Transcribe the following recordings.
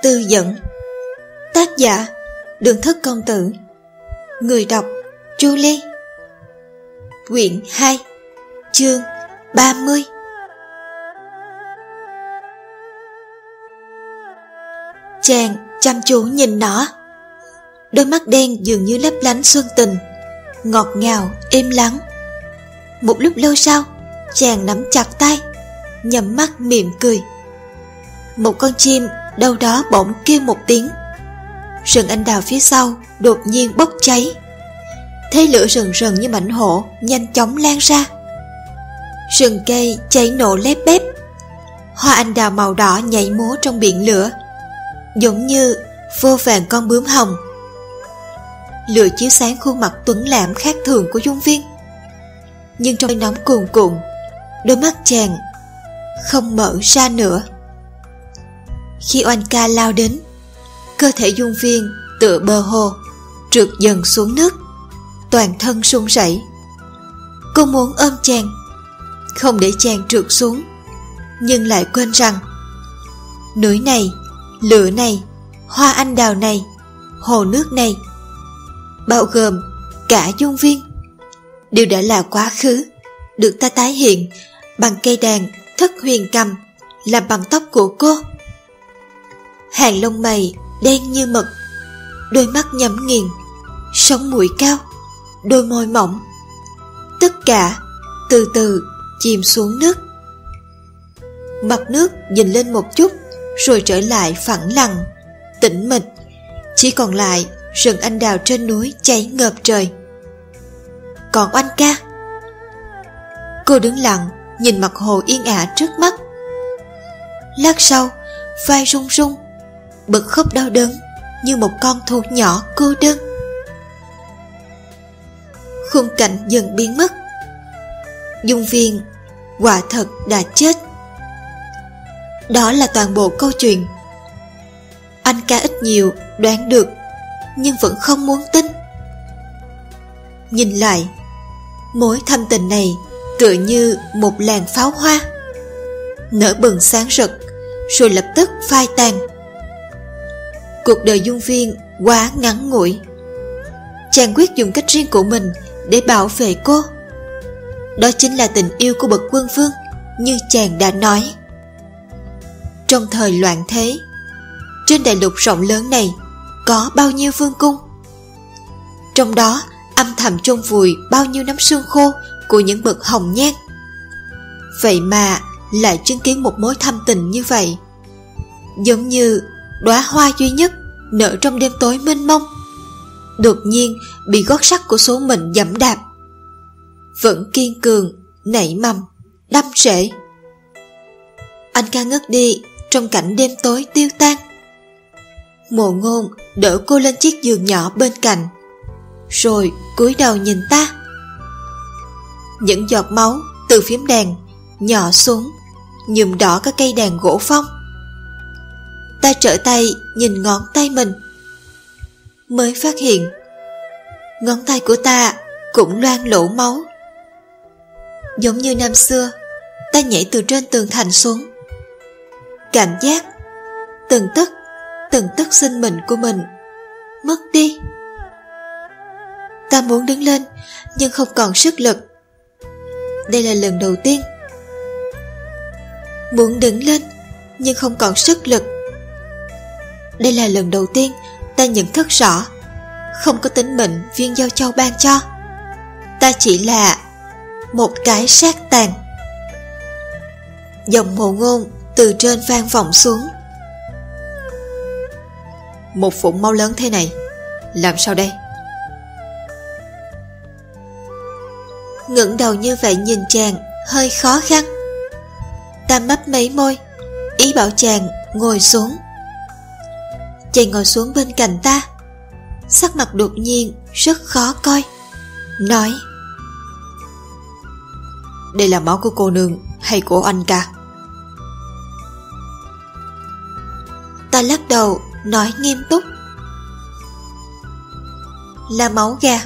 Tư Dẫn. Tác giả Đường Thất Công Tử. Người đọc Julie. Quyển 2, chương 30. Chàng chăm chú nhìn nó. Đôi mắt đen dường như lấp lánh xuân tình, ngọt ngào, êm lắng. Một lúc lâu sau, chàng nắm chặt tay, nhắm mắt mỉm cười. Một con chim đâu đó bỗng kêu một tiếng. Rừng anh đào phía sau đột nhiên bốc cháy. Thế lửa rừng rừng như mãnh hổ nhanh chóng lan ra. Rừng cây cháy nổ lép bép. Hoa anh đào màu đỏ nhảy múa trong biển lửa, giống như vô vàn con bướm hồng. Lửa chiếu sáng khuôn mặt tuấn lãm khác thường của Dung Viên, nhưng trong nóng cuồn cuộn, đôi mắt chàng không mở ra nữa. Khi Oanh ca lao đến, cơ thể Dung Viên tựa bờ hồ trượt dần xuống nước, toàn thân run rẩy. Cô muốn ôm chàng, không để chàng trượt xuống, nhưng lại quên rằng núi này, lửa này, hoa anh đào này, hồ nước này, bao gồm cả Dung Viên, đều đã là quá khứ, được ta tái hiện bằng cây đàn thất huyền cầm làm bằng tóc của cô. Hàng lông mày đen như mực, đôi mắt nhắm nghiền, sống mũi cao, đôi môi mỏng, tất cả từ từ chìm xuống nước. Mặt nước nhìn lên một chút rồi trở lại phẳng lặng, tĩnh mịch, chỉ còn lại rừng anh đào trên núi cháy ngập trời. Còn Oanh ca, cô đứng lặng nhìn mặt hồ yên ả trước mắt. Lát sau, vai run run, bật khóc đau đớn như một con thú nhỏ cô đơn. Khung cảnh dần biến mất. Dung Viên quả thật đã chết. Đó là toàn bộ câu chuyện. Anh ca ít nhiều đoán được, nhưng vẫn không muốn tin. Nhìn lại, mối thâm tình này tựa như một làn pháo hoa, nở bừng sáng rực rồi lập tức phai tàn. Cuộc đời Dung Viên quá ngắn ngủi. Chàng quyết dùng cách riêng của mình để bảo vệ cô. Đó chính là tình yêu của bậc quân vương, như chàng đã nói. Trong thời loạn thế, trên đại lục rộng lớn này có bao nhiêu vương cung, trong đó âm thầm chôn vùi bao nhiêu năm xương khô của những bậc hồng nhan. Vậy mà lại chứng kiến một mối thâm tình như vậy, giống như đóa hoa duy nhất nở trong đêm tối mênh mông, đột nhiên bị gót sắt của số mệnh giẫm đạp, vẫn kiên cường nảy mầm đâm rễ. Anh ca ngất đi trong cảnh đêm tối tiêu tan. Mộ Ngôn đỡ cô lên chiếc giường nhỏ bên cạnh, rồi cúi đầu nhìn ta. Những giọt máu từ phím đàn nhỏ xuống, nhuộm đỏ các cây đàn gỗ phong. Ta trở tay nhìn ngón tay mình, mới phát hiện ngón tay của ta cũng loang lỗ máu. Giống như năm xưa ta nhảy từ trên tường thành xuống, cảm giác từng tấc sinh mệnh của mình mất đi. Ta muốn đứng lên nhưng không còn sức lực. Đây là lần đầu tiên. Muốn đứng lên nhưng không còn sức lực. Đây là lần đầu tiên ta nhận thức rõ, không có tính mệnh viên giao châu ban cho. Ta chỉ là một cái xác tàn. Giọng Mộ Ngôn từ trên vang vọng xuống. Một phụng máu lớn thế này, làm sao đây? Ngẩng đầu như vậy nhìn chàng hơi khó khăn. Ta mấp mấy môi, ý bảo chàng ngồi xuống. Chàng ngồi xuống bên cạnh ta, sắc mặt đột nhiên rất khó coi, nói: Đây là máu của cô nương hay của anh ca? Ta lắc đầu nói nghiêm túc: Là máu gà.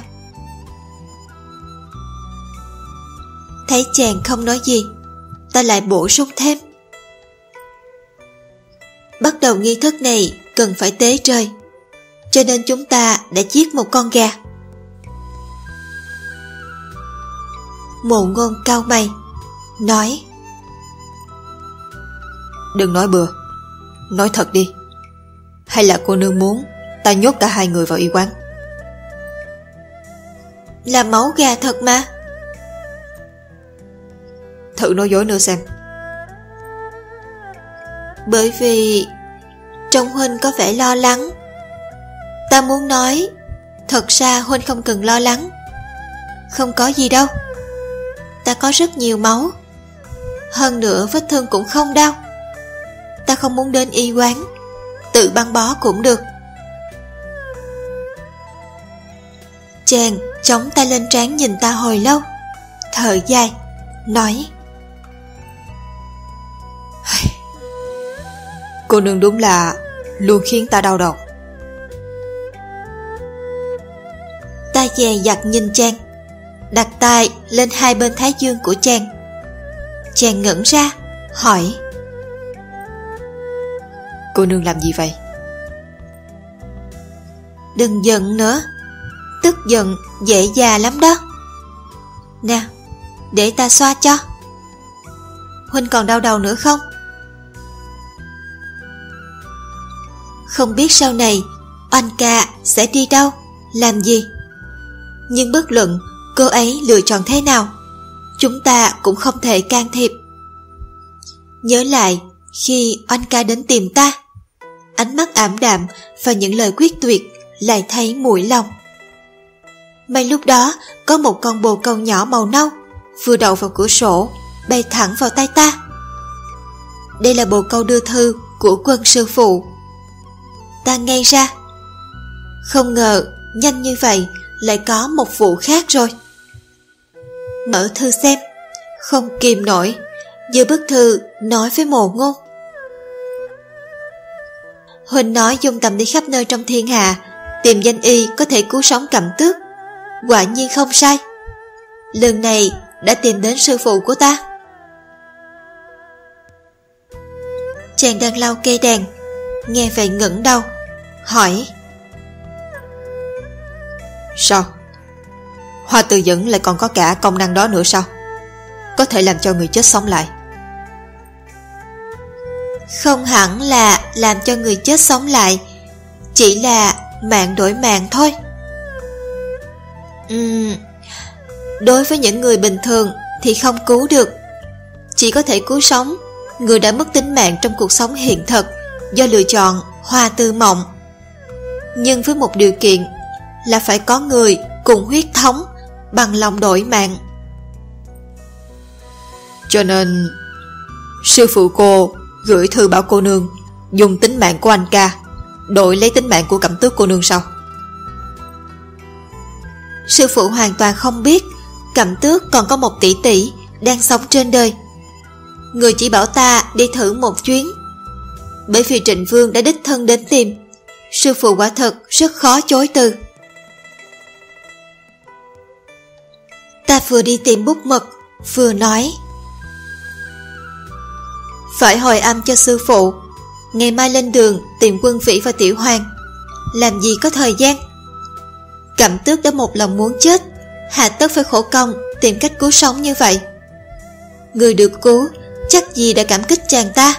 Thấy chàng không nói gì, ta lại bổ sung thêm: Bắt đầu nghi thức này cần phải tế trời, cho nên chúng ta đã giết một con gà. Mộ Ngôn cau mày, nói: Đừng nói bừa, nói thật đi. Hay là cô nương muốn ta nhốt cả hai người vào y quán? Là máu gà thật mà. Thử nói dối nữa xem. Bởi vì trông huynh có vẻ lo lắng. Ta muốn nói, thật ra huynh không cần lo lắng. Không có gì đâu. Ta có rất nhiều máu. Hơn nữa vết thương cũng không đau. Ta không muốn đến y quán, tự băng bó cũng được. Chàng chống tay lên trán nhìn ta hồi lâu, thở dài, nói: Cô nương đúng là luôn khiến ta đau đầu. Ta dè dặt nhìn chàng, đặt tay lên hai bên thái dương của chàng. Chàng ngẩn ra, hỏi: Cô nương làm gì vậy? Đừng giận nữa, tức giận dễ già lắm đó. Nè, để ta xoa cho. Huynh còn đau đầu nữa không? Không biết sau này Oanh ca sẽ đi đâu, làm gì. Nhưng bất luận cô ấy lựa chọn thế nào, chúng ta cũng không thể can thiệp. Nhớ lại khi Oanh ca đến tìm ta, ánh mắt ảm đạm và những lời quyết tuyệt lại thấy mũi lòng. May lúc đó có một con bồ câu nhỏ màu nâu vừa đậu vào cửa sổ, bay thẳng vào tay ta. Đây là bồ câu đưa thư của Quân sư phụ. Ta ngây ra. Không ngờ nhanh như vậy lại có một vụ khác rồi. Mở thư xem, không kìm nổi, giơ bức thư nói với Mộ Ngôn: Huynh nói dung tầm đi khắp nơi trong thiên hạ, tìm danh y có thể cứu sống Cẩm Tước. Quả nhiên không sai. Lần này đã tìm đến sư phụ của ta. Chàng đang lau cây đàn, nghe vậy ngẩng đầu, hỏi: Sao? Hoa từ dẫn lại còn có cả công năng đó nữa sao? Có thể làm cho người chết sống lại? Không hẳn là làm cho người chết sống lại, chỉ là mạng đổi mạng thôi. Đối với những người bình thường thì không cứu được, chỉ có thể cứu sống người đã mất tính mạng trong cuộc sống hiện thực do lựa chọn Hoa Tư Mộng. Nhưng với một điều kiện là phải có người cùng huyết thống bằng lòng đổi mạng. Cho nên sư phụ cô gửi thư bảo cô nương dùng tính mạng của anh ca đổi lấy tính mạng của Cẩm Tước cô nương sao? Sư phụ hoàn toàn không biết Cẩm Tước còn có một tỷ tỷ đang sống trên đời. Người chỉ bảo ta đi thử một chuyến. Bởi vì Trịnh Vương đã đích thân đến tìm, sư phụ quả thật rất khó chối từ. Ta vừa đi tìm bút mực, vừa nói: Phải hồi âm cho sư phụ, ngày mai lên đường tìm Quân Vĩ và Tiểu Hoàng. Làm gì có thời gian. Cẩm Tước đã một lòng muốn chết, hà tất phải khổ công tìm cách cứu sống như vậy. Người được cứu chắc gì đã cảm kích chàng ta.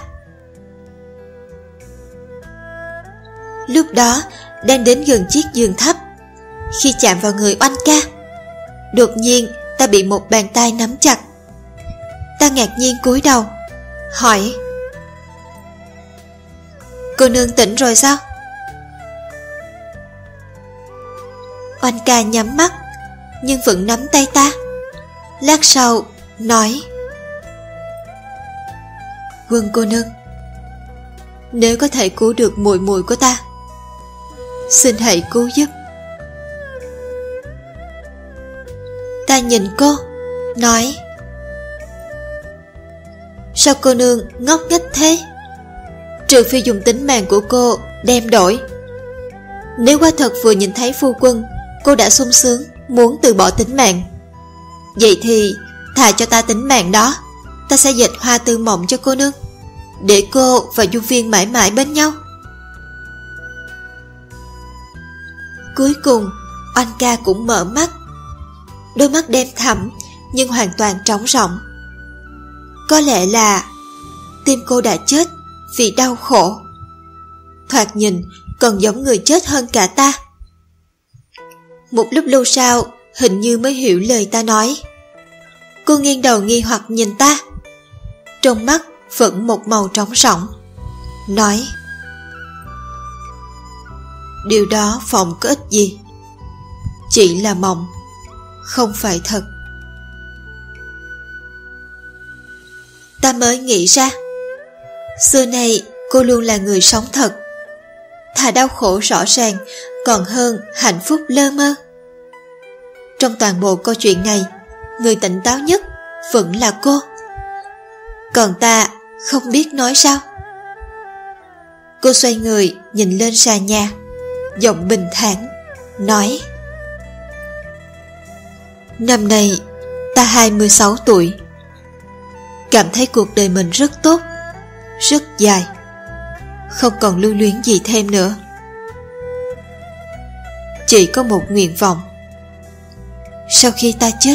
Lúc đó đang đến gần chiếc giường thấp, khi chạm vào người Oanh ca, đột nhiên ta bị một bàn tay nắm chặt. Ta ngạc nhiên cúi đầu, hỏi: Cô nương tỉnh rồi sao? Oanh ca nhắm mắt nhưng vẫn nắm tay ta. Lát sau nói: Quân cô nương, nếu có thể cứu được muội muội của ta, xin hãy cứu giúp. Ta nhìn cô, nói: Sao cô nương ngốc nghếch thế? Trừ phi dùng tính mạng của cô đem đổi. Nếu quả thật vừa nhìn thấy phu quân, cô đã sung sướng muốn từ bỏ tính mạng, vậy thì thà cho ta tính mạng đó, ta sẽ dệt Hoa Tư Mộng cho cô nương, để cô và Dung Viên mãi mãi bên nhau. Cuối cùng Oanh ca cũng mở mắt. Đôi mắt đen thẳm nhưng hoàn toàn trống rỗng. Có lẽ là tim cô đã chết vì đau khổ. Thoạt nhìn còn giống người chết hơn cả ta. Một lúc lâu sau hình như mới hiểu lời ta nói. Cô nghiêng đầu nghi hoặc nhìn ta, trong mắt vẫn một màu trống rỗng, nói: điều đó phòng có ích gì, chỉ là mộng, không phải thật. Ta mới nghĩ ra, xưa nay cô luôn là người sống thật. Thà đau khổ rõ ràng còn hơn hạnh phúc lơ mơ. Trong toàn bộ câu chuyện này, người tỉnh táo nhất vẫn là cô. Còn ta không biết nói sao. Cô xoay người nhìn lên sàn nhà, giọng bình thản nói: năm nay ta 26 tuổi. Cảm thấy cuộc đời mình rất tốt, rất dài, không còn lưu luyến gì thêm nữa. Chỉ có một nguyện vọng: sau khi ta chết,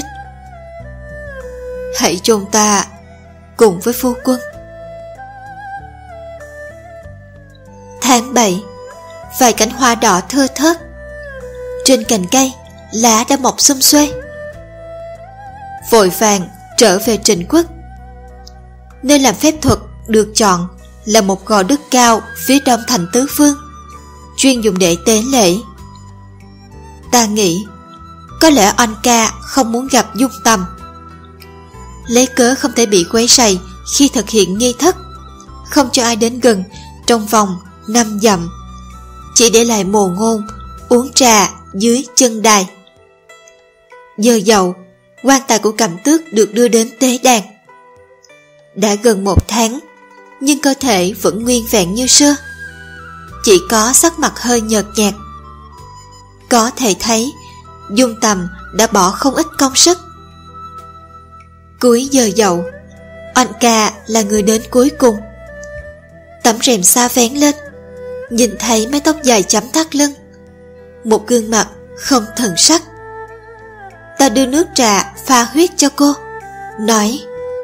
hãy chôn ta cùng với phu quân. Tháng 7, vài cánh hoa đỏ thưa thớt. Trên cành cây, lá đã mọc xum xuê. Vội vàng trở về Trịnh Quốc. Nơi làm phép thuật được chọn là một gò đất cao phía đông thành Tứ Phương, chuyên dùng để tế lễ. Ta nghĩ có lẽ Oanh ca không muốn gặp Dung Tầm, lấy cớ không thể bị quấy rầy khi thực hiện nghi thức, không cho ai đến gần trong vòng 5 dặm, chỉ để lại mồ ngôn uống trà dưới chân đài. Giờ dậu, quan tài của Cẩm Tước được đưa đến tế đàn. Đã gần 1 tháng, nhưng cơ thể vẫn nguyên vẹn như xưa, chỉ có sắc mặt hơi nhợt nhạt. Có thể thấy Dung Tầm đã bỏ không ít công sức. Cuối giờ dậu, Oanh ca là người đến cuối cùng. Tấm rèm sa vén lên, nhìn thấy mái tóc dài chấm thắt lưng, một gương mặt không thần sắc. Ta đưa nước trà pha huyết cho cô, nói: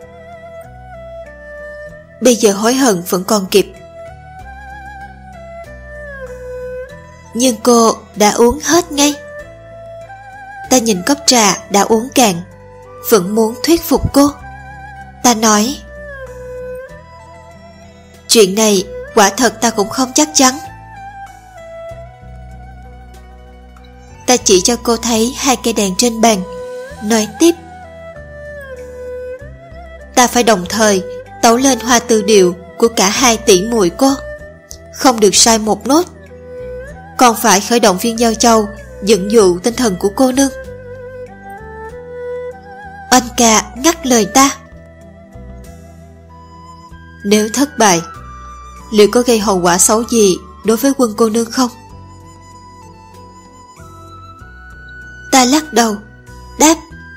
bây giờ hối hận vẫn còn kịp. Nhưng cô đã uống hết ngay. Ta nhìn cốc trà đã uống cạn, vẫn muốn thuyết phục cô. Ta nói: chuyện này quả thật ta cũng không chắc chắn. Ta chỉ cho cô thấy 2 cây đèn trên bàn, nói tiếp: ta phải đồng thời tấu lên hoa tư điệu của cả 2 tỷ muội cô, không được sai một nốt. Còn phải khởi động viên giao châu, dẫn dụ tinh thần của cô nương. Oanh ca ngắt lời ta: nếu thất bại, liệu có gây hậu quả xấu gì đối với quân cô nương không? Ta lắc đầu, đáp: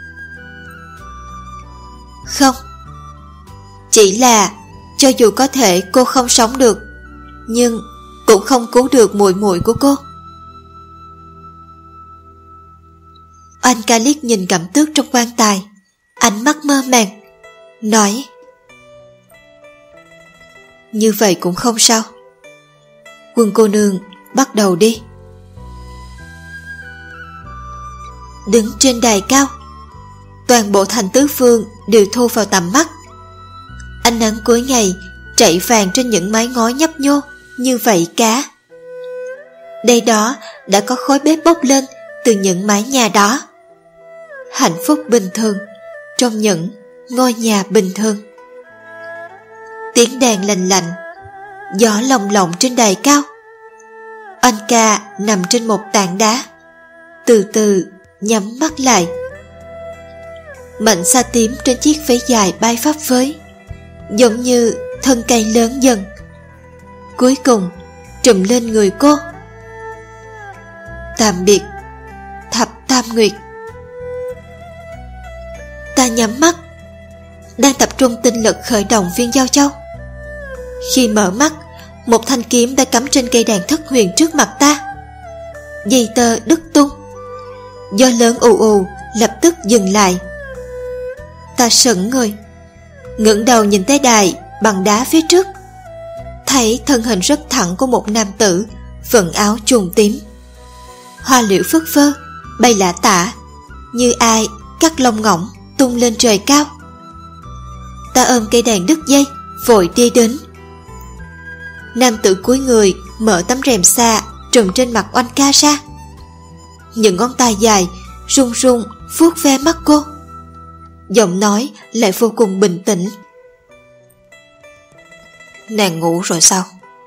không. Chỉ là cho dù có thể cô không sống được, nhưng cũng không cứu được muội muội của cô. Oanh ca liếc nhìn Cẩm Tước trong quan tài, ánh mắt mơ màng, nói: như vậy cũng không sao. Quân cô nương bắt đầu đi. Đứng trên đài cao, toàn bộ thành Tứ Phương đều thu vào tầm mắt. Ánh nắng cuối ngày chảy vàng trên những mái ngói nhấp nhô như vảy cá. Đây đó đã có khói bếp bốc lên từ những mái nhà đó. Hạnh phúc bình thường trong những ngôi nhà bình thường. Tiếng đàn lành lạnh, gió lồng lộng trên đài cao. Oanh ca nằm trên một tảng đá, từ từ nhắm mắt lại. Mảnh sa tím trên chiếc váy dài bay phấp phới, giống như thân cây lớn dần, cuối cùng trùm lên người cô. Tạm biệt Thập Tam Nguyệt. Ta nhắm mắt, đang tập trung tinh lực khởi động viên giao châu. Khi mở mắt, một thanh kiếm đã cắm trên cây đàn thất huyền trước mặt ta. dây tơ đứt tung. Gió lớn ù ù lập tức dừng lại. Ta sững người, ngẩng đầu nhìn tới đài bằng đá phía trước, thấy thân hình rất thẳng của một nam tử vận áo trùng tím. Hoa liễu phất phơ bay lả tả, như ai cắt lông ngỗng tung lên trời cao. Ta ôm cây đàn đứt dây, vội đi đến. Nam tử cúi người mở tấm rèm sa trùm trên mặt Oanh ca ra. Những ngón tay dài run run vuốt ve mắt cô. Giọng nói lại vô cùng bình tĩnh. Nàng ngủ rồi sao?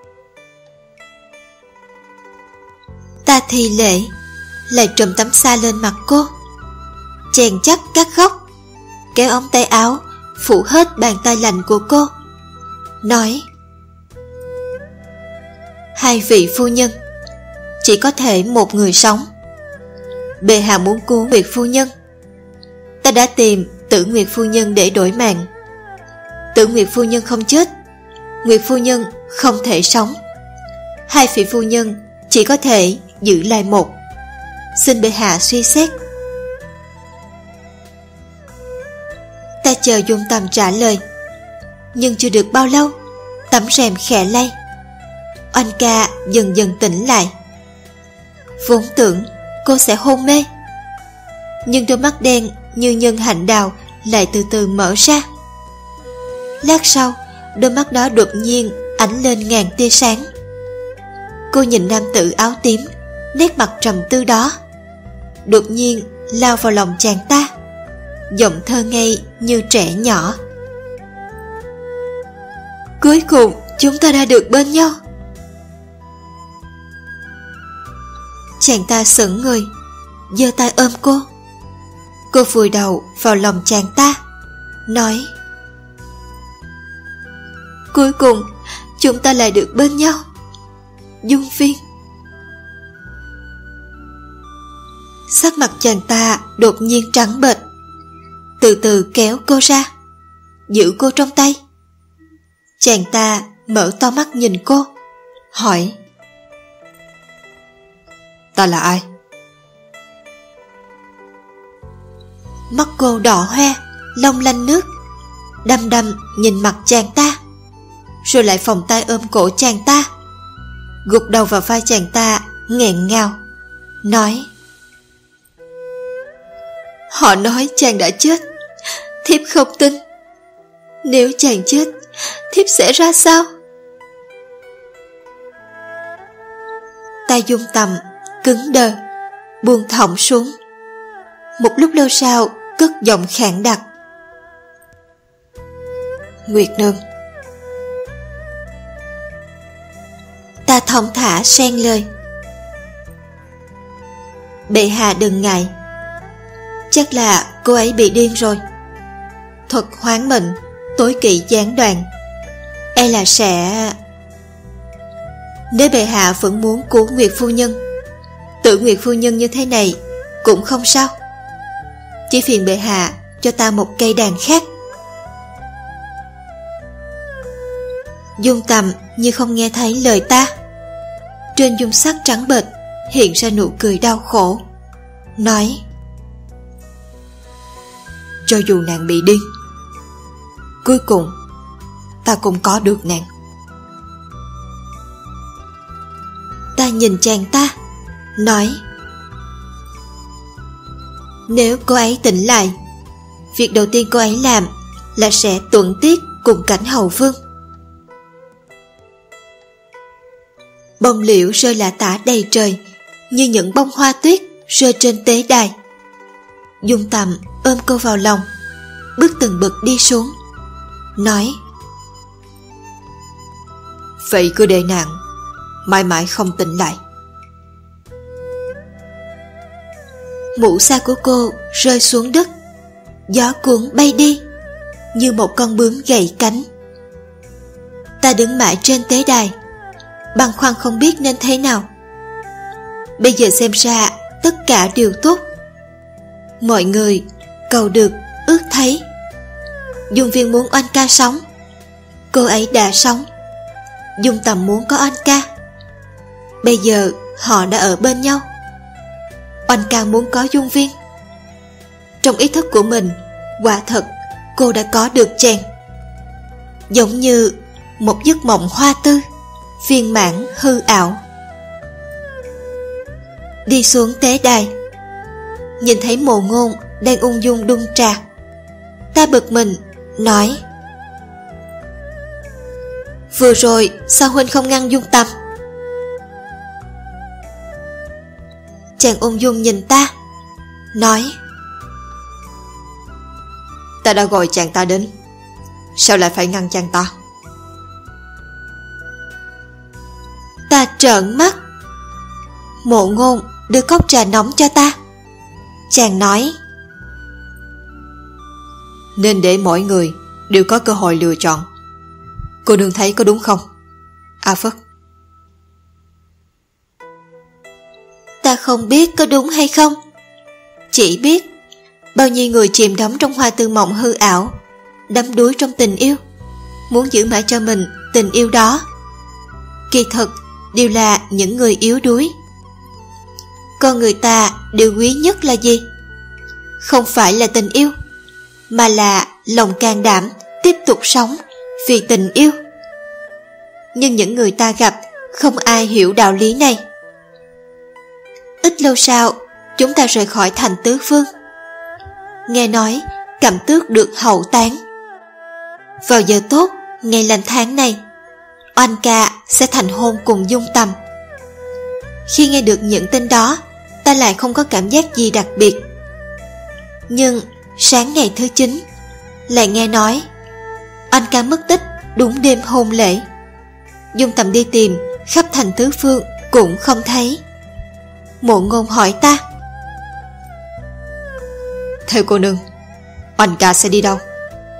Ta thì lệ lại trùm tấm sa lên mặt cô, chèn chắc các góc, kéo ống tay áo phủ hết bàn tay lạnh của cô, nói: Hai vị phu nhân, chỉ có thể một người sống. Bệ hạ muốn cứu Nguyệt phu nhân, ta đã tìm Tử Nguyệt phu nhân để đổi mạng. Tử Nguyệt phu nhân không chết, Nguyệt phu nhân không thể sống. Hai vị phu nhân chỉ có thể giữ lại một. Xin bệ hạ suy xét. Ta chờ Dung Tầm trả lời, nhưng chưa được bao lâu, tấm rèm khẽ lay. Oanh ca dần dần tỉnh lại. Vốn tưởng cô sẽ hôn mê, nhưng đôi mắt đen như nhân hạnh đào lại từ từ mở ra. Lát sau, đôi mắt đó đột nhiên ánh lên ngàn tia sáng. Cô nhìn nam tử áo tím, nét mặt trầm tư đó, đột nhiên lao vào lòng chàng ta, giọng thơ ngây như trẻ nhỏ. Cuối cùng chúng ta đã được bên nhau. Chàng ta sững người, giơ tay ôm cô. Cô vùi đầu vào lòng chàng ta, nói: Cuối cùng chúng ta lại được bên nhau, Dung Viên. Sắc mặt chàng ta đột nhiên trắng bệch, từ từ kéo cô ra, giữ cô trong tay. Chàng ta mở to mắt nhìn cô, hỏi: Ta là ai? Mắt cô đỏ hoe, long lanh nước, đăm đăm nhìn mặt chàng ta, rồi lại vòng tay ôm cổ chàng ta, gục đầu vào vai chàng ta, nghẹn ngào, nói: Họ nói chàng đã chết, thiếp không tin. Nếu chàng chết, thiếp sẽ ra sao? Tay Dung Tầm cứng đờ, buông thõng xuống. Một lúc lâu sau, cất giọng khản đặc: Nguyệt nương. Ta thong thả xen lời: Bệ hạ đừng ngại, chắc là cô ấy bị điên rồi. Thuật hoán mệnh, tối kỵ gián đoạn, e là sẽ... Nếu bệ hạ vẫn muốn cứu Nguyệt phu nhân, Tử Nguyệt phu nhân như thế này cũng không sao. Chỉ phiền bệ hạ cho ta một cây đàn khác. Dung Tầm như không nghe thấy lời ta. Trên dung sắc trắng bệch hiện ra nụ cười đau khổ, nói: Cho dù nàng bị điên, cuối cùng ta cũng có được nàng. Ta nhìn chàng ta, nói: Nếu cô ấy tỉnh lại, việc đầu tiên cô ấy làm là sẽ tuẫn tiết cùng cảnh hầu vương. Bông liễu rơi lả tả đầy trời, như những bông hoa tuyết rơi trên tế đài. Dung Tầm ôm cô vào lòng, bước từng bậc đi xuống, nói: Vậy cứ để nàng mãi mãi không tỉnh lại. Mũ sa của cô rơi xuống đất, gió cuốn bay đi như một con bướm gãy cánh. Ta đứng mãi trên tế đài, băn khoăn không biết nên thế nào. Bây giờ xem ra tất cả đều tốt. Mọi người cầu được ước thấy. Dung Viên muốn Oanh ca sống, cô ấy đã sống. Dung Tầm muốn có Oanh ca, bây giờ họ đã ở bên nhau, Oanh ca muốn có Dung Viên. Trong ý thức của mình, quả thật cô đã có được chàng. Giống như một giấc mộng hoa tư, viên mãn hư ảo. Đi xuống tế đài, nhìn thấy Mộ Ngôn đang ung dung đun trà. Ta bực mình, nói: vừa rồi sao huynh không ngăn Dung Tâm? Chàng ung dung nhìn ta, nói: ta đã gọi chàng ta đến, sao lại phải ngăn chàng ta? Ta trợn mắt. Mộ Ngôn đưa cốc trà nóng cho ta. Chàng nói: nên để mỗi người đều có cơ hội lựa chọn. Cô đừng thấy có đúng không, A Phất? Ta không biết có đúng hay không, chỉ biết bao nhiêu người chìm đắm trong hoa tư mộng hư ảo, đắm đuối trong tình yêu, muốn giữ mãi cho mình tình yêu đó. Kỳ thực đều là những người yếu đuối. Con người ta điều quý nhất là gì? Không phải là tình yêu, mà là lòng can đảm tiếp tục sống vì tình yêu. Nhưng những người ta gặp không ai hiểu đạo lý này. Ít lâu sau, chúng ta rời khỏi thành Tứ Phương. Nghe nói Cẩm Tước được hậu táng. Vào giờ tốt ngày lành tháng này, Oanh ca sẽ thành hôn cùng Dung Tâm. Khi nghe được những tin đó, ta lại không có cảm giác gì đặc biệt. Nhưng sáng ngày thứ 9, lại nghe nói Oanh ca mất tích đúng đêm hôn lễ. Dung Tâm đi tìm khắp thành Tứ Phương cũng không thấy. Mộ Ngôn hỏi ta: theo cô nương, Oanh ca sẽ đi đâu?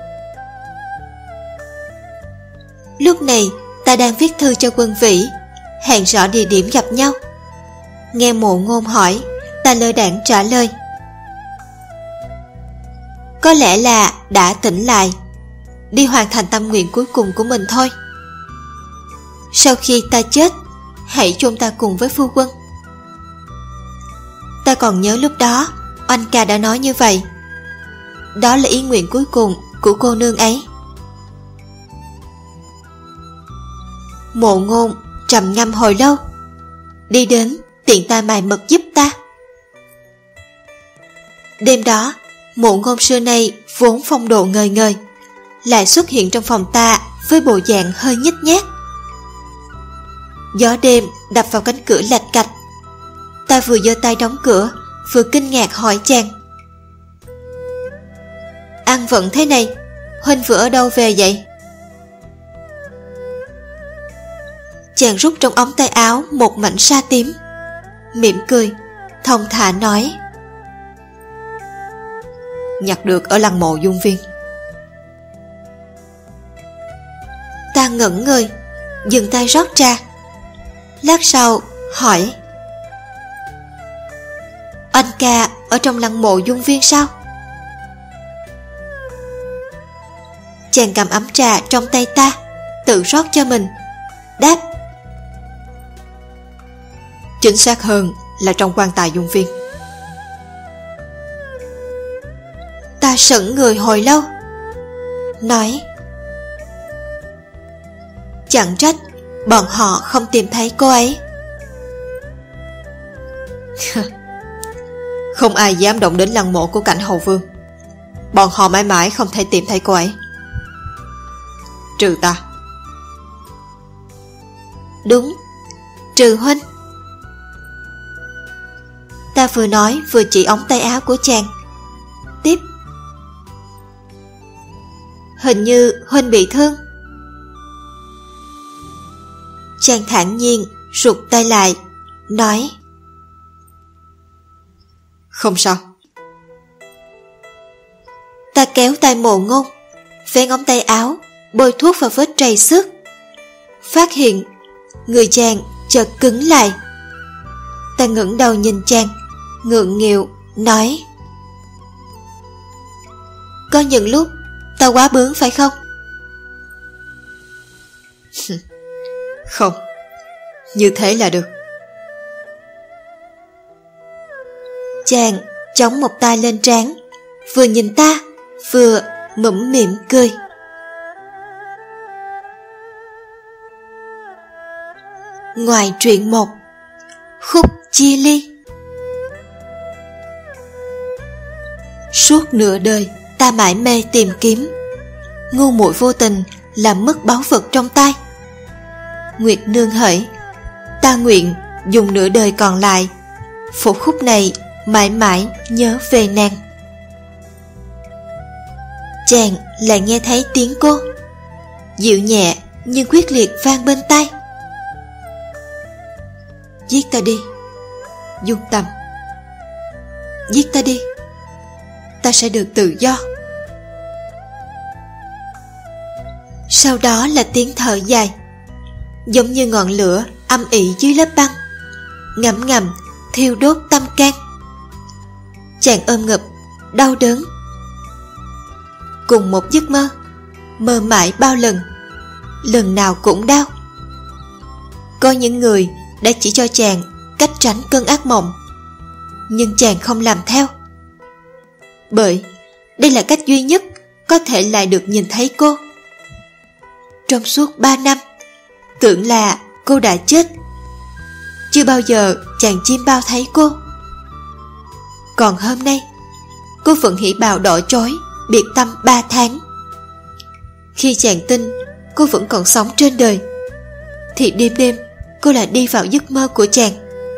Lúc này ta đang viết thư cho Quân Vĩ, hẹn rõ địa điểm gặp nhau. Nghe Mộ Ngôn hỏi, ta lơ đãng trả lời: có lẽ là đã tỉnh lại, đi hoàn thành tâm nguyện cuối cùng của mình thôi. Sau khi ta chết, hãy chôn ta cùng với phu quân. Ta còn nhớ lúc đó Oanh ca đã nói như vậy. Đó là ý nguyện cuối cùng của cô nương ấy. Mộ Ngôn trầm ngâm hồi lâu, đi đến tiện tay mài mực giúp ta. Đêm đó, Mộ Ngôn xưa nay vốn phong độ ngời ngời, lại xuất hiện trong phòng ta với bộ dạng hơi nhếch nhác. Gió đêm đập vào cánh cửa lạch cạch. Ta vừa giơ tay đóng cửa, vừa kinh ngạc hỏi chàng: ăn vận thế này, huynh vừa ở đâu về vậy? Chàng rút trong ống tay áo một mảnh sa tím, mỉm cười, thong thả nói: nhặt được ở lăng mộ Dung Viên. Ta ngẩn người, dừng tay rót trà. Lát sau hỏi: Oanh ca ở trong lăng mộ Dung Viên sao? Chàng cầm ấm trà trong tay ta, tự rót cho mình, đáp: chính xác hơn là trong quan tài Dung Viên. Ta sững người hồi lâu, nói: chẳng trách bọn họ không tìm thấy cô ấy. Không ai dám động đến lăng mộ của Cảnh Hầu Vương. Bọn họ mãi mãi không thể tìm thấy cô ấy, trừ ta. Đúng, trừ huynh. Ta vừa nói vừa chỉ ống tay áo của chàng, tiếp: hình như huynh bị thương. Chàng thản nhiên rụt tay lại, nói: không sao. Ta kéo tay Mộ Ngôn, vén ống tay áo, bôi thuốc vào vết trầy xước. Phát hiện người chàng chợt cứng lại. Ta ngẩng đầu nhìn chàng, ngượng nghịu nói: có những lúc ta quá bướng phải không? Không, như thế là được. Chàng chống một tay lên trán, vừa nhìn ta vừa mũm mỉm cười. Ngoài truyện 1, khúc chia ly. Suốt nửa đời ta mải mê tìm kiếm, ngu muội vô tình làm mất báu vật trong tay. Nguyệt nương hỡi, ta nguyện dùng nửa đời còn lại phụ khúc này mãi mãi nhớ về nàng. Chàng lại nghe thấy tiếng cô, dịu nhẹ nhưng quyết liệt vang bên tai. Giết ta đi, Dung Tâm. Giết ta đi, ta sẽ được tự do. Sau đó là tiếng thở dài, giống như ngọn lửa âm ỉ dưới lớp băng, ngấm ngầm thiêu đốt tâm can. Chàng ôm ngực, đau đớn. Cùng một giấc mơ, mơ mãi bao lần, lần nào cũng đau. Có những người đã chỉ cho chàng cách tránh cơn ác mộng, nhưng chàng không làm theo, bởi đây là cách duy nhất có thể lại được nhìn thấy cô. Trong suốt 3 năm, tưởng là cô đã chết, chưa bao giờ chàng chim bao thấy cô. Còn hôm nay, cô vẫn hỉ bào đỏ chói, biệt tâm 3 tháng. Khi chàng tin cô vẫn còn sống trên đời, thì đêm đêm cô lại đi vào giấc mơ của chàng.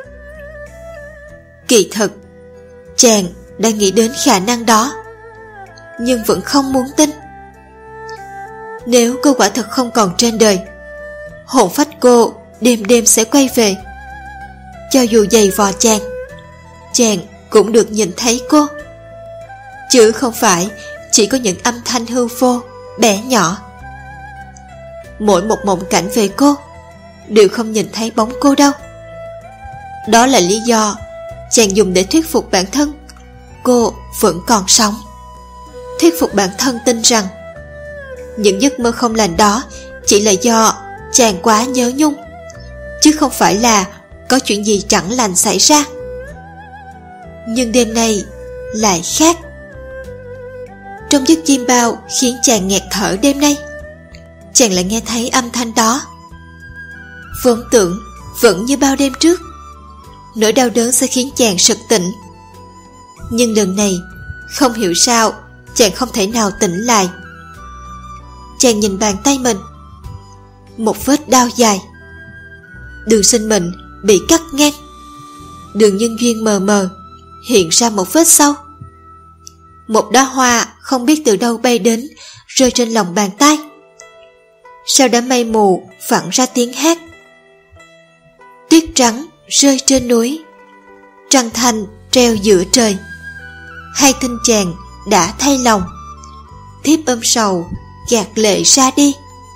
Kỳ thực, chàng đã nghĩ đến khả năng đó, nhưng vẫn không muốn tin. Nếu cô quả thật không còn trên đời, hồn phách cô đêm đêm sẽ quay về. Cho dù giày vò chàng cũng được nhìn thấy cô, chứ không phải chỉ có những âm thanh hư vô, bé nhỏ. Mỗi một mộng cảnh về cô đều không nhìn thấy bóng cô đâu. Đó là lý do chàng dùng để thuyết phục bản thân cô vẫn còn sống, thuyết phục bản thân tin rằng những giấc mơ không lành đó chỉ là do chàng quá nhớ nhung, chứ không phải là có chuyện gì chẳng lành xảy ra. Nhưng đêm nay lại khác. Trong giấc chim bao khiến chàng nghẹt thở đêm nay, chàng lại nghe thấy âm thanh đó. Vốn tưởng vẫn như bao đêm trước, nỗi đau đớn sẽ khiến chàng sực tỉnh. Nhưng lần này, không hiểu sao chàng không thể nào tỉnh lại. Chàng nhìn bàn tay mình, một vết đau dài. Đường sinh mệnh bị cắt ngang, đường nhân duyên mờ mờ hiện ra một vết sâu. Một đóa hoa không biết từ đâu bay đến, rơi trên lòng bàn tay. Sau đám mây mù vẳng ra tiếng hát. Tuyết trắng rơi trên núi, trăng thanh treo giữa trời. Hai thinh chàng đã thay lòng, thiếp ôm sầu gạt lệ ra đi.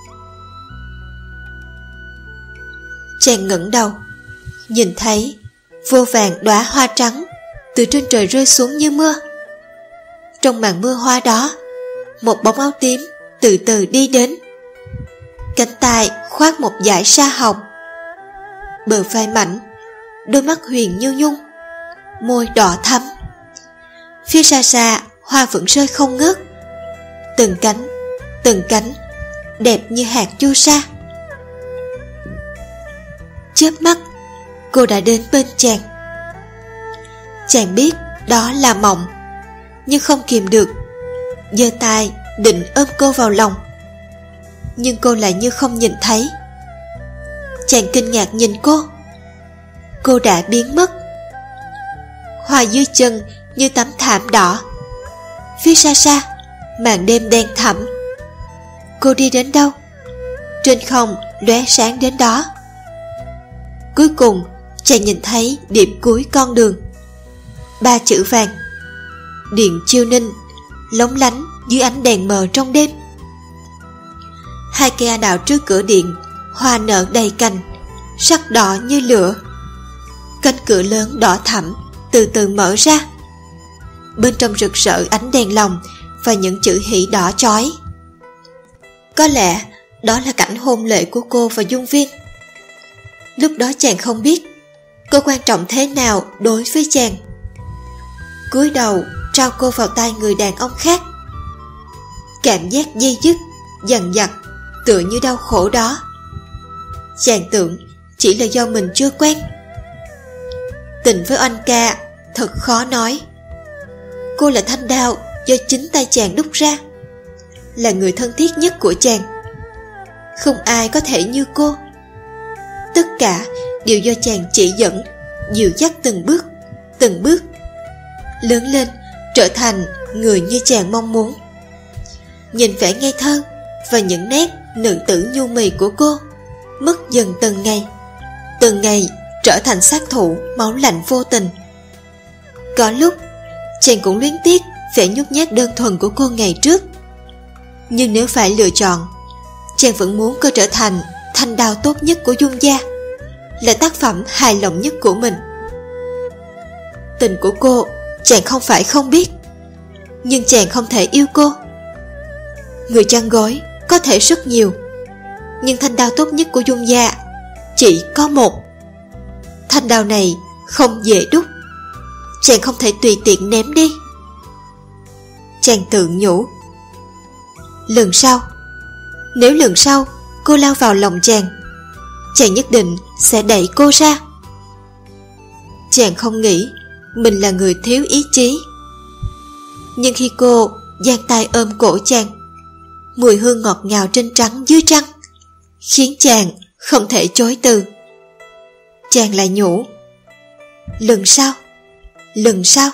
Chàng ngẩng đầu, nhìn thấy vô vàn đóa hoa trắng từ trên trời rơi xuống như mưa. Trong màn mưa hoa đó, một bóng áo tím từ từ đi đến, cánh tay khoác một dải sa hồng, bờ vai mảnh, đôi mắt huyền như nhung, môi đỏ thắm. Phía xa xa hoa vẫn rơi không ngớt, từng cánh đẹp như hạt chu sa. Chớp mắt, cô đã đến bên chàng. Chàng biết đó là mộng, nhưng không kìm được, giơ tay định ôm cô vào lòng, nhưng cô lại như không nhìn thấy. Chàng kinh ngạc nhìn cô đã biến mất. Hoa dưới chân như tấm thảm đỏ, phía xa xa màn đêm đen thẳm. Cô đi đến đâu, trên không lóe sáng đến đó. Cuối cùng chàng nhìn thấy điểm cuối con đường, 3 chữ vàng: Điện Chiêu Ninh, lóng lánh dưới ánh đèn mờ trong đêm. 2 cây anh đào trước cửa điện, hoa nở đầy cành, sắc đỏ như lửa. Cánh cửa lớn đỏ thẫm từ từ mở ra, bên trong rực rỡ ánh đèn lồng và những chữ hỷ đỏ chói. Có lẽ đó là cảnh hôn lễ của cô và Dung Viên. Lúc đó chàng không biết cô quan trọng thế nào đối với chàng. cúi đầu trao cô vào tay người đàn ông khác. Cảm giác dây dứt, dằn vặt, tựa như đau khổ đó, chàng tưởng chỉ là do mình chưa quen. Tình với anh ca thật khó nói. Cô là thanh đao do chính tay chàng đúc ra, là người thân thiết nhất của chàng. Không ai có thể như cô. Tất cả đều do chàng chỉ dẫn, dìu dắt từng bước, lớn lên trở thành người như chàng mong muốn. Nhìn vẻ ngây thơ và những nét nữ tử nhu mì của cô mất dần từng ngày trở thành sát thủ máu lạnh vô tình. Có lúc chàng cũng luyến tiếc vẻ nhút nhát đơn thuần của cô ngày trước, nhưng nếu phải lựa chọn, chàng vẫn muốn cô trở thành thanh đao tốt nhất của Dung gia, là tác phẩm hài lòng nhất của mình. Tình của cô chàng không phải không biết, nhưng chàng không thể yêu cô. Người chăn gối có thể rất nhiều, nhưng thanh đao tốt nhất của Dung gia chỉ có một. Thanh đao này không dễ đúc, chàng không thể tùy tiện ném đi. Chàng tự nhủ, nếu lần sau cô lao vào lòng chàng nhất định sẽ đẩy cô ra. Chàng không nghĩ mình là người thiếu ý chí, nhưng khi cô giang tay ôm cổ chàng, mùi hương ngọt ngào trên trắng dưới trăng khiến chàng không thể chối từ. Chàng lại nhủ, lần sau.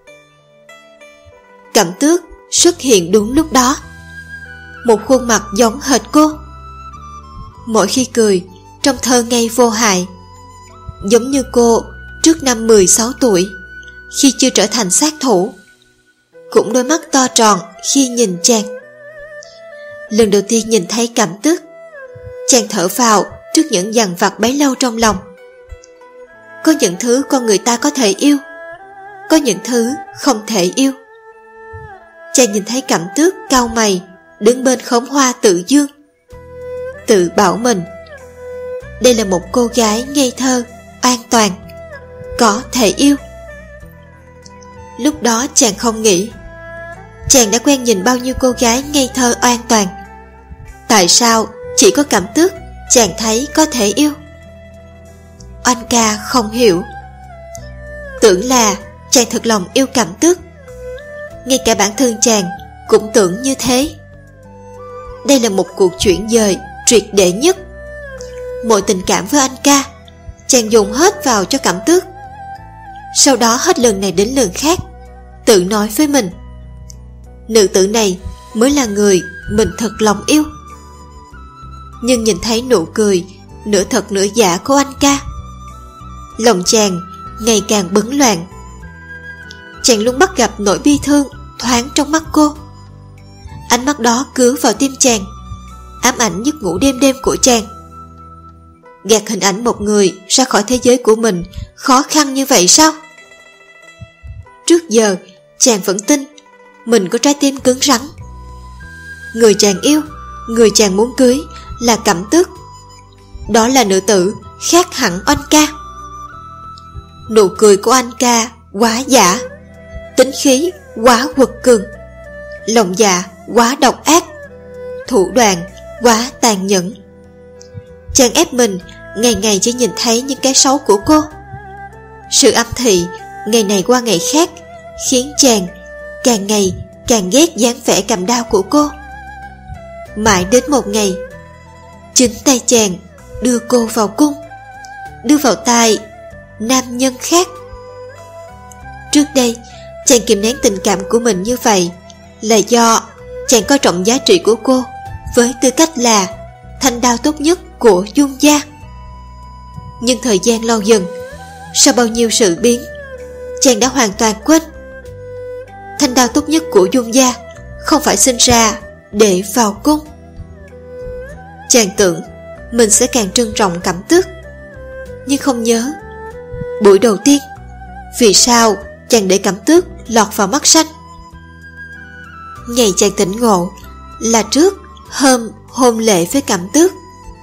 Cẩm Tước xuất hiện đúng lúc đó, một khuôn mặt giống hệt cô. Mỗi khi cười trông thơ ngây vô hại, giống như cô trước năm 16 tuổi khi chưa trở thành sát thủ. Cũng đôi mắt to tròn khi nhìn chàng. Lần đầu tiên nhìn thấy Cẩm Tước, chàng thở phào trước những dằn vặt bấy lâu trong lòng. Có những thứ con người ta có thể yêu, có những thứ không thể yêu. Chàng nhìn thấy Cẩm Tước cau mày đứng bên khóm hoa tự dương, tự bảo mình đây là một cô gái ngây thơ, an toàn, có thể yêu. Lúc đó chàng không nghĩ, chàng đã quen nhìn bao nhiêu cô gái ngây thơ an toàn. Tại sao chỉ có Cẩm Tước chàng thấy có thể yêu? Oanh ca không hiểu, tưởng là chàng thật lòng yêu Cẩm Tước. Ngay cả bản thân chàng cũng tưởng như thế. Đây là một cuộc chuyển dời triệt để nhất. Mọi tình cảm với anh ca chàng dùng hết vào cho Cẩm Tước. Sau đó hết lần này đến lần khác tự nói với mình, nữ tử này mới là người mình thật lòng yêu. Nhưng nhìn thấy nụ cười nửa thật nửa giả của anh ca, lòng chàng ngày càng bấn loạn. Chàng luôn bắt gặp nỗi bi thương thoáng trong mắt cô. Ánh mắt đó cứa vào tim chàng, ám ảnh giấc ngủ đêm đêm của chàng. Gạt hình ảnh một người ra khỏi thế giới của mình khó khăn như vậy sao? Trước giờ chàng vẫn tin mình có trái tim cứng rắn. Người chàng yêu, người chàng muốn cưới là Cẩm Tước. Đó là nữ tử khác hẳn Oanh ca. Nụ cười của anh ca quá giả, tính khí quá quật cường, lòng dạ quá độc ác, thủ đoạn quá tàn nhẫn. Chàng ép mình ngày ngày chỉ nhìn thấy những cái xấu của cô. Sự âm thị ngày này qua ngày khác khiến chàng càng ngày càng ghét dáng vẻ cầm đao của cô. Mãi đến một ngày, chính tay chàng đưa cô vào cung, đưa vào tay nam nhân khác. Trước đây chàng kìm nén tình cảm của mình như vậy là do chàng coi trọng giá trị của cô với tư cách là thanh đao tốt nhất của Dung gia. Nhưng thời gian lâu dần, sau bao nhiêu sự biến, chàng đã hoàn toàn quên thanh đao tốt nhất của Dung gia không phải sinh ra để vào cung. Chàng tưởng mình sẽ càng trân trọng Cẩm Tước, nhưng không nhớ buổi đầu tiên vì sao chàng để Cẩm Tước lọt vào mắt xanh. Ngày chàng tỉnh ngộ là trước hôm hôn lễ với Cẩm Tước.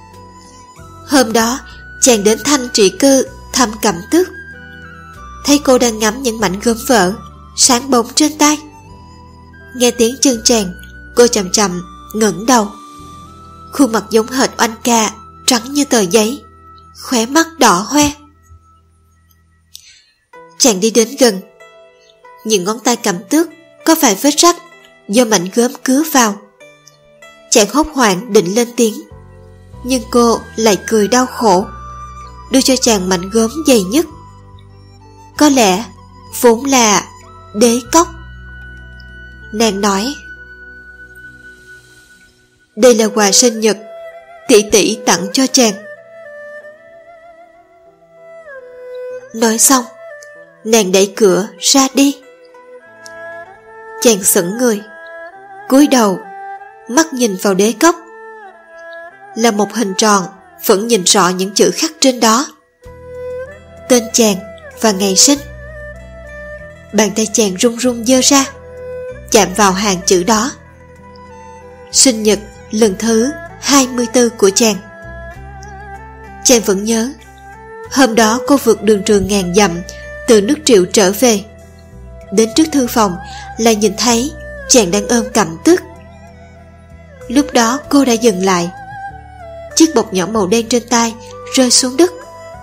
Hôm đó chàng đến Thanh Trị Cư thăm Cẩm Tước, thấy cô đang ngắm những mảnh gốm vỡ sáng bóng trên tay. Nghe tiếng chân chàng, cô chậm chậm ngẩng đầu. Khuôn mặt giống hệt oanh ca, trắng như tờ giấy, khóe mắt đỏ hoe. Chàng đi đến gần. Những ngón tay cầm tước có vài vết rách do mảnh gớm cứa vào. Chàng hốt hoảng định lên tiếng, nhưng cô lại cười đau khổ, đưa cho chàng mảnh gớm dày nhất. Có lẽ vốn là đế cốc. Nàng nói, đây là quà sinh nhật tỷ tỷ tặng cho chàng. Nói xong, nàng đẩy cửa ra đi. Chàng sững người, cúi đầu, mắt nhìn vào đế cốc. Là một hình tròn, vẫn nhìn rõ những chữ khắc trên đó: tên chàng và ngày sinh. Bàn tay chàng run run giơ ra, chạm vào hàng chữ đó. Sinh nhật lần thứ 24 của chàng. Chàng vẫn nhớ, hôm đó cô vượt đường trường ngàn dặm từ nước Triệu trở về. Đến trước thư phòng lại nhìn thấy chàng đang ôm Cẩm Tước. Lúc đó cô đã dừng lại. Chiếc bọc nhỏ màu đen trên tay rơi xuống đất.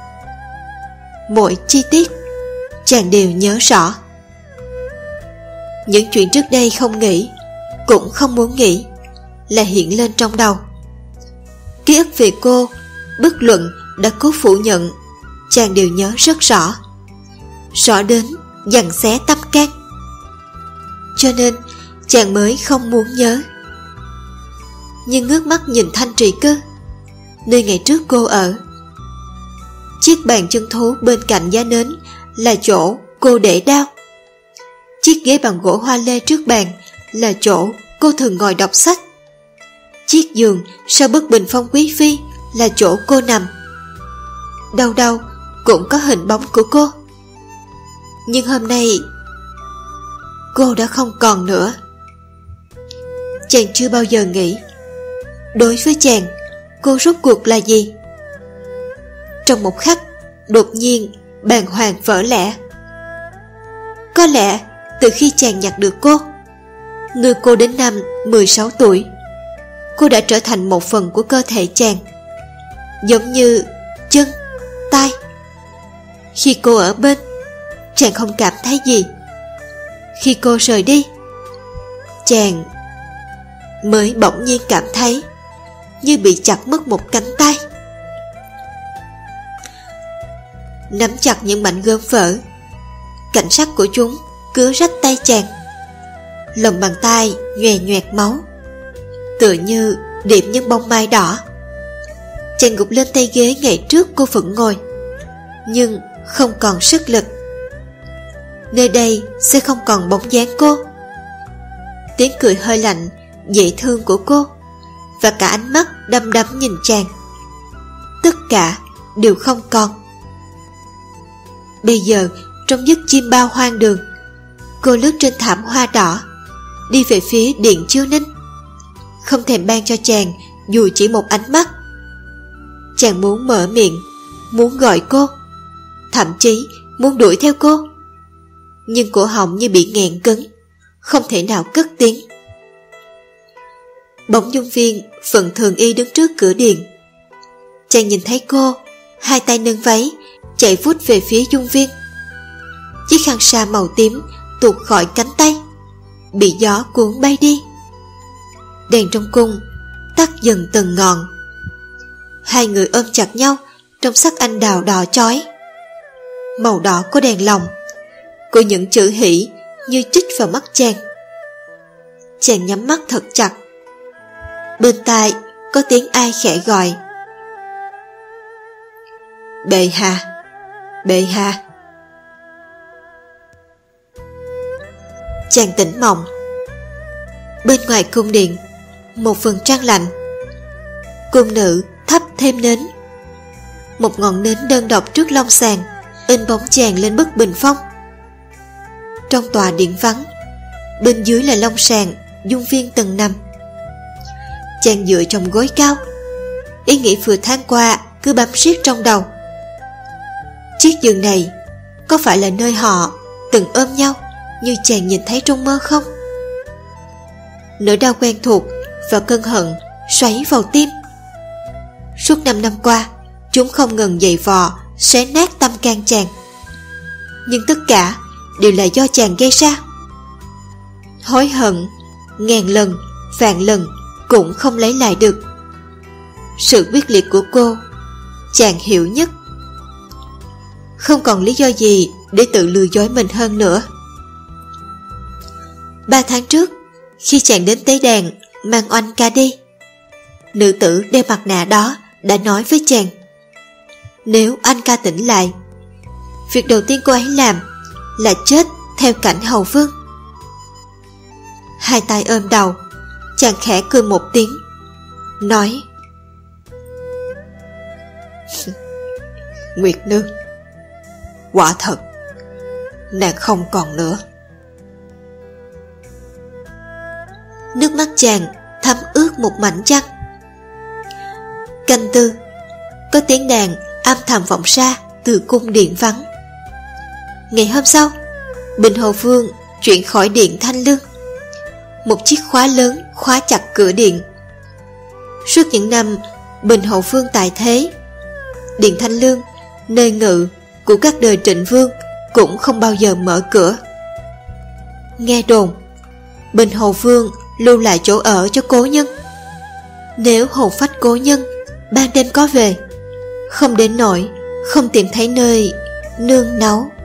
Mỗi chi tiết chàng đều nhớ rõ. Những chuyện trước đây không nghĩ, cũng không muốn nghĩ, là hiện lên trong đầu. Ký ức về cô, bất luận đã cố phủ nhận, chàng đều nhớ rất rõ, rõ đến giằng xé tâm can. Cho nên chàng mới không muốn nhớ. Nhưng ngước mắt nhìn thanh trì cư, nơi ngày trước cô ở. Chiếc bàn chân thú bên cạnh giá nến là chỗ cô để đao. Chiếc ghế bằng gỗ hoa lê trước bàn là chỗ cô thường ngồi đọc sách. Chiếc giường sau bức bình phong quý phi là chỗ cô nằm. Đâu đâu cũng có hình bóng của cô. Nhưng hôm nay cô đã không còn nữa. Chàng chưa bao giờ nghĩ, đối với chàng, cô rốt cuộc là gì? Trong một khắc, đột nhiên bàng hoàng vỡ lẽ. Có lẽ từ khi chàng nhặt được cô, nuôi cô đến năm 16 tuổi, cô đã trở thành một phần của cơ thể chàng, giống như chân, tay. Khi cô ở bên, chàng không cảm thấy gì. Khi cô rời đi, chàng mới bỗng nhiên cảm thấy như bị chặt mất một cánh tay. Nắm chặt những mảnh gươm vỡ, cảnh sắc của chúng cứa rách tay chàng. Lòng bàn tay nhòe nhoẹt máu, tựa như điểm những bông mai đỏ. Chàng gục lên tay ghế ngày trước cô vẫn ngồi, nhưng không còn sức lực. Nơi đây sẽ không còn bóng dáng cô. Tiếng cười hơi lạnh, dễ thương của cô, và cả ánh mắt đăm đắm nhìn chàng, tất cả đều không còn. Bây giờ trong giấc chim bao hoang đường, cô lướt trên thảm hoa đỏ, đi về phía điện Chiêu Ninh, không thèm ban cho chàng dù chỉ một ánh mắt. Chàng muốn mở miệng, muốn gọi cô, thậm chí muốn đuổi theo cô, nhưng cổ họng như bị nghẹn cứng, không thể nào cất tiếng. Bóng Dung Viên vẫn thường y đứng trước cửa điện. Chàng nhìn thấy cô, hai tay nâng váy, chạy vút về phía Dung Viên. Chiếc khăn sa màu tím tuột khỏi cánh tay, bị gió cuốn bay đi. Đèn trong cung tắt dần từng ngọn. Hai người ôm chặt nhau trong sắc anh đào đỏ chói. Màu đỏ của đèn lồng, của những chữ hỷ như chích vào mắt chàng. Chàng nhắm mắt thật chặt. Bên tai có tiếng ai khẽ gọi: Bệ hạ, bệ hạ. Chàng tỉnh mộng. Bên ngoài cung điện, một vầng trăng lạnh. Cung nữ thắp thêm nến. Một ngọn nến đơn độc trước long sàn in bóng chàng lên bức bình phong. Trong tòa điện vắng, bên dưới là long sàn Dung Viên từng nằm. Chàng dựa trong gối cao, ý nghĩ vừa tháng qua cứ bám riết trong đầu. Chiếc giường này có phải là nơi họ từng ôm nhau, như chàng nhìn thấy trong mơ không? Nỗi đau quen thuộc và cơn hận xoáy vào tim. Suốt 5 năm qua, chúng không ngừng giày vò, xé nát tâm can chàng. Nhưng tất cả đều là do chàng gây ra. Hối hận ngàn lần, vạn lần cũng không lấy lại được. Sự quyết liệt của cô, chàng hiểu nhất. Không còn lý do gì để tự lừa dối mình hơn nữa. 3 tháng trước, khi chàng đến tế đàn mang oanh ca đi, nữ tử đeo mặt nạ đó đã nói với chàng, nếu anh ca tỉnh lại, việc đầu tiên cô ấy làm là chết theo cảnh hầu vương. Hai tay ôm đầu, chàng khẽ cười một tiếng, nói: Nguyệt Nương, quả thật nàng không còn nữa. Nước mắt chàng thấm ướt một mảnh chăn. Canh tư, có tiếng đàn âm thầm vọng ra từ cung điện vắng. Ngày hôm sau, Bình Hầu Vương chuyển khỏi điện Thanh Lương. Một chiếc khóa lớn khóa chặt cửa điện. Suốt những năm Bình Hầu Vương tại thế, điện Thanh Lương, nơi ngự của các đời Trịnh Vương, cũng không bao giờ mở cửa. Nghe đồn, Bình Hầu Vương lưu lại chỗ ở cho cố nhân. Nếu hồn phách cố nhân ban đêm có về, không đến nỗi không tìm thấy nơi nương náu.